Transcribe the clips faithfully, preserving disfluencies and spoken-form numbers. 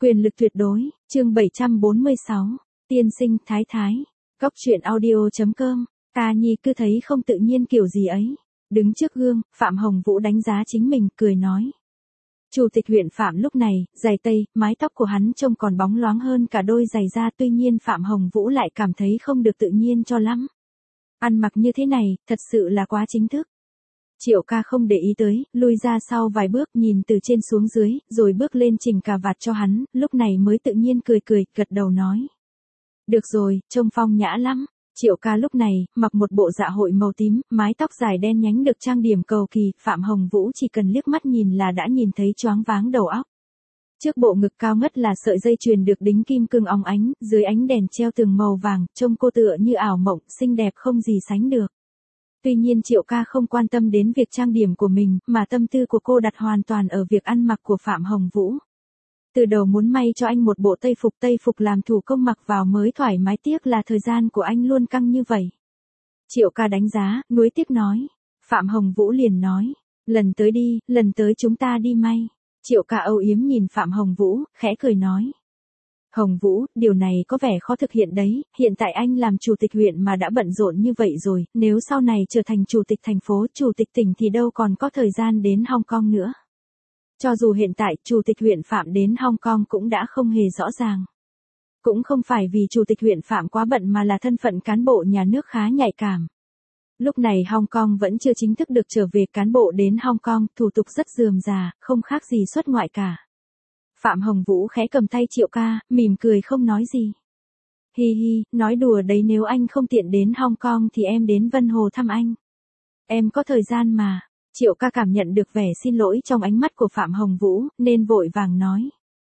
Quyền lực tuyệt đối, chương bảy trăm bốn mươi sáu, tiên sinh thái thái, góc truyện audio.com, ta nhi cứ thấy không tự nhiên kiểu gì ấy. Đứng trước gương, Phạm Hồng Vũ đánh giá chính mình, cười nói. Chủ tịch huyện Phạm lúc này, giày tây, mái tóc của hắn trông còn bóng loáng hơn cả đôi giày da, tuy nhiên Phạm Hồng Vũ lại cảm thấy không được tự nhiên cho lắm. Ăn mặc như thế này, thật sự là quá chính thức. Triệu ca không để ý tới, lui ra sau vài bước nhìn từ trên xuống dưới, rồi bước lên chỉnh cà vạt cho hắn, lúc này mới tự nhiên cười cười, gật đầu nói. Được rồi, trông phong nhã lắm. Triệu ca lúc này, mặc một bộ dạ hội màu tím, mái tóc dài đen nhánh được trang điểm cầu kỳ, Phạm Hồng Vũ chỉ cần liếc mắt nhìn là đã nhìn thấy choáng váng đầu óc. Trước bộ ngực cao ngất là sợi dây chuyền được đính kim cương óng ánh, dưới ánh đèn treo tường màu vàng, trông cô tựa như ảo mộng, xinh đẹp không gì sánh được. Tuy nhiên Triệu ca không quan tâm đến việc trang điểm của mình, mà tâm tư của cô đặt hoàn toàn ở việc ăn mặc của Phạm Hồng Vũ. Từ đầu muốn may cho anh một bộ tây phục tây phục làm thủ công mặc vào mới thoải mái, tiếc là thời gian của anh luôn căng như vậy. Triệu ca đánh giá, nuối tiếc nói. Phạm Hồng Vũ liền nói, lần tới đi, lần tới chúng ta đi may. Triệu ca âu yếm nhìn Phạm Hồng Vũ, khẽ cười nói. Hồng Vũ, điều này có vẻ khó thực hiện đấy, hiện tại anh làm chủ tịch huyện mà đã bận rộn như vậy rồi, nếu sau này trở thành chủ tịch thành phố, chủ tịch tỉnh thì đâu còn có thời gian đến Hong Kong nữa. Cho dù hiện tại, chủ tịch huyện Phạm đến Hong Kong cũng đã không hề rõ ràng. Cũng không phải vì chủ tịch huyện Phạm quá bận mà là thân phận cán bộ nhà nước khá nhạy cảm. Lúc này Hong Kong vẫn chưa chính thức được trở về, cán bộ đến Hong Kong, thủ tục rất rườm rà, không khác gì xuất ngoại cả. Phạm Hồng Vũ khẽ cầm tay Triệu ca, mỉm cười không nói gì. Hi hi, nói đùa đấy, nếu anh không tiện đến Hong Kong thì em đến Vân Hồ thăm anh. Em có thời gian mà. Triệu ca cảm nhận được vẻ xin lỗi trong ánh mắt của Phạm Hồng Vũ, nên vội vàng nói.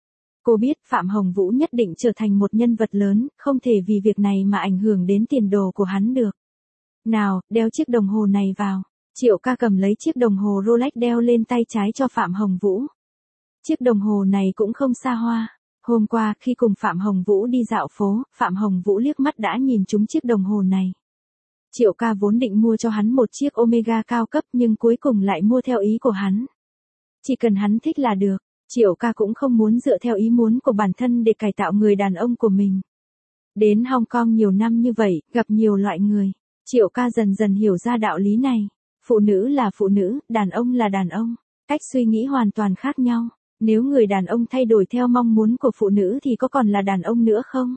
Cô biết Phạm Hồng Vũ nhất định trở thành một nhân vật lớn, không thể vì việc này mà ảnh hưởng đến tiền đồ của hắn được. Nào, đeo chiếc đồng hồ này vào. Triệu ca cầm lấy chiếc đồng hồ Rolex đeo lên tay trái cho Phạm Hồng Vũ. Chiếc đồng hồ này cũng không xa hoa. Hôm qua, khi cùng Phạm Hồng Vũ đi dạo phố, Phạm Hồng Vũ liếc mắt đã nhìn trúng chiếc đồng hồ này. Triệu ca vốn định mua cho hắn một chiếc Omega cao cấp nhưng cuối cùng lại mua theo ý của hắn. Chỉ cần hắn thích là được, Triệu ca cũng không muốn dựa theo ý muốn của bản thân để cải tạo người đàn ông của mình. Đến Hong Kong nhiều năm như vậy, gặp nhiều loại người, Triệu ca dần dần hiểu ra đạo lý này. Phụ nữ là phụ nữ, đàn ông là đàn ông, cách suy nghĩ hoàn toàn khác nhau. Nếu người đàn ông thay đổi theo mong muốn của phụ nữ thì có còn là đàn ông nữa không?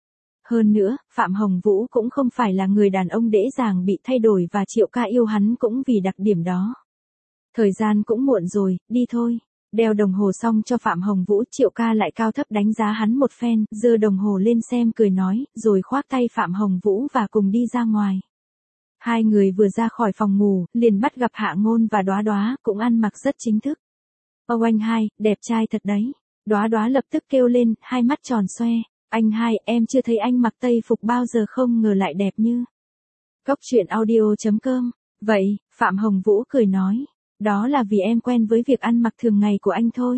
Hơn nữa, Phạm Hồng Vũ cũng không phải là người đàn ông dễ dàng bị thay đổi và Triệu ca yêu hắn cũng vì đặc điểm đó. Thời gian cũng muộn rồi, đi thôi. Đeo đồng hồ xong cho Phạm Hồng Vũ, Triệu ca lại cao thấp đánh giá hắn một phen, giơ đồng hồ lên xem cười nói, rồi khoác tay Phạm Hồng Vũ và cùng đi ra ngoài. Hai người vừa ra khỏi phòng ngủ, liền bắt gặp Hạ Ngôn và Đóa Đóa, cũng ăn mặc rất chính thức. Ô anh hai, đẹp trai thật đấy. Đóa Đóa lập tức kêu lên, hai mắt tròn xoe. Anh hai, em chưa thấy anh mặc tây phục bao giờ, không ngờ lại đẹp như. Góc truyện audio.com. Vậy, Phạm Hồng Vũ cười nói. Đó là vì em quen với việc ăn mặc thường ngày của anh thôi.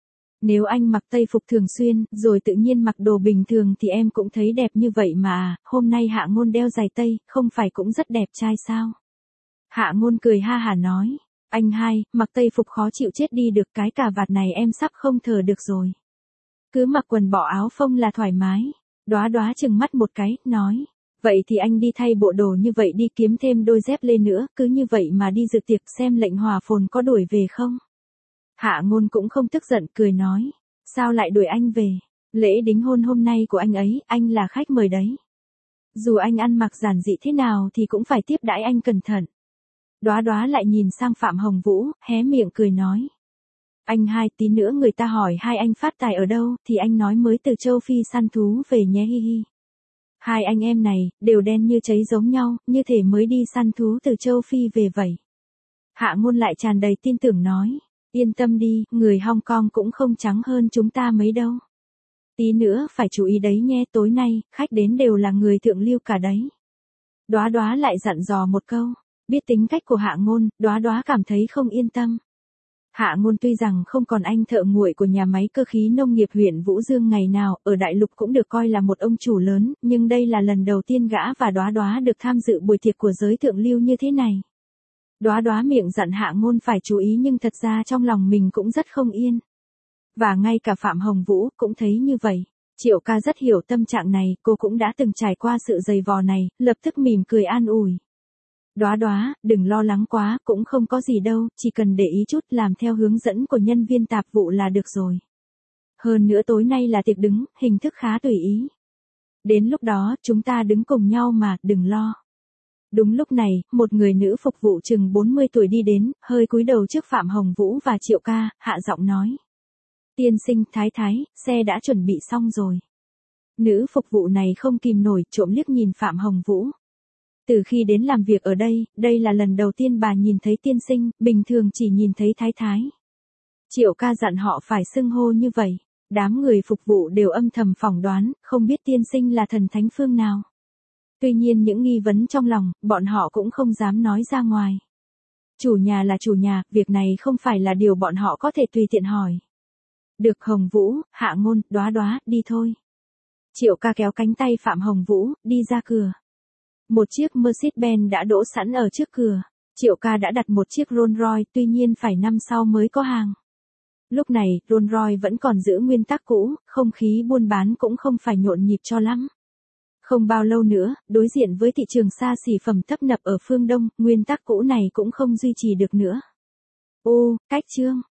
Nếu anh mặc tây phục thường xuyên, rồi tự nhiên mặc đồ bình thường thì em cũng thấy đẹp như vậy mà. Hôm nay Hạ Ngôn đeo giày tây, không phải cũng rất đẹp trai sao? Hạ Ngôn cười ha hả nói. Anh hai, mặc tây phục khó chịu chết đi được, cái cà vạt này em sắp không thở được rồi. Cứ mặc quần bỏ áo phông là thoải mái. Đóa Đóa chừng mắt một cái, nói. Vậy thì anh đi thay bộ đồ như vậy đi, kiếm thêm đôi dép lê nữa, cứ như vậy mà đi dự tiệc xem lệnh hòa phồn có đuổi về không? Hạ Ngôn cũng không tức giận, cười nói. Sao lại đuổi anh về? Lễ đính hôn hôm nay của anh ấy, anh là khách mời đấy. Dù anh ăn mặc giản dị thế nào thì cũng phải tiếp đãi anh cẩn thận. Đóa Đóa lại nhìn sang Phạm Hồng Vũ, hé miệng cười nói. Anh hai, tí nữa người ta hỏi hai anh phát tài ở đâu, thì anh nói mới từ châu Phi săn thú về nhé, hi hi. Hai anh em này, đều đen như cháy giống nhau, như thể mới đi săn thú từ châu Phi về vậy. Hạ Ngôn lại tràn đầy tin tưởng nói. Yên tâm đi, người Hong Kong cũng không trắng hơn chúng ta mấy đâu. Tí nữa phải chú ý đấy nhé, tối nay, khách đến đều là người thượng lưu cả đấy. Đóa Đóa lại dặn dò một câu. Biết tính cách của Hạ Ngôn, Đóa Đóa cảm thấy không yên tâm. Hạ Ngôn tuy rằng không còn anh thợ nguội của nhà máy cơ khí nông nghiệp huyện Vũ Dương ngày nào, ở đại lục cũng được coi là một ông chủ lớn, nhưng đây là lần đầu tiên gã và Đóa Đóa được tham dự buổi tiệc của giới thượng lưu như thế này. Đóa Đóa miệng dặn Hạ Ngôn phải chú ý nhưng thật ra trong lòng mình cũng rất không yên. Và ngay cả Phạm Hồng Vũ cũng thấy như vậy. Triệu ca rất hiểu tâm trạng này, cô cũng đã từng trải qua sự dày vò này, lập tức mỉm cười an ủi. Đóa đóa, đừng lo lắng quá, cũng không có gì đâu, chỉ cần để ý chút làm theo hướng dẫn của nhân viên tạp vụ là được rồi. Hơn nữa tối nay là tiệc đứng, hình thức khá tùy ý. Đến lúc đó, chúng ta đứng cùng nhau mà, đừng lo. Đúng lúc này, một người nữ phục vụ chừng bốn mươi tuổi đi đến, hơi cúi đầu trước Phạm Hồng Vũ và Triệu ca, hạ giọng nói. Tiên sinh, thái thái, xe đã chuẩn bị xong rồi. Nữ phục vụ này không kìm nổi, trộm liếc nhìn Phạm Hồng Vũ. Từ khi đến làm việc ở đây, đây là lần đầu tiên bà nhìn thấy tiên sinh, bình thường chỉ nhìn thấy thái thái. Triệu ca dặn họ phải xưng hô như vậy. Đám người phục vụ đều âm thầm phỏng đoán, không biết tiên sinh là thần thánh phương nào. Tuy nhiên những nghi vấn trong lòng, bọn họ cũng không dám nói ra ngoài. Chủ nhà là chủ nhà, việc này không phải là điều bọn họ có thể tùy tiện hỏi. Được Hồng Vũ, Hạ Ngôn, Đóa Đóa, đi thôi. Triệu ca kéo cánh tay Phạm Hồng Vũ, đi ra cửa. Một chiếc Mercedes-Benz đã đỗ sẵn ở trước cửa. Triệu ca đã đặt một chiếc Rolls-Royce, tuy nhiên phải năm sau mới có hàng. Lúc này, Rolls-Royce vẫn còn giữ nguyên tắc cũ, không khí buôn bán cũng không phải nhộn nhịp cho lắm. Không bao lâu nữa, đối diện với thị trường xa xỉ phẩm tấp nập ở phương Đông, nguyên tắc cũ này cũng không duy trì được nữa. Ô, cách chương.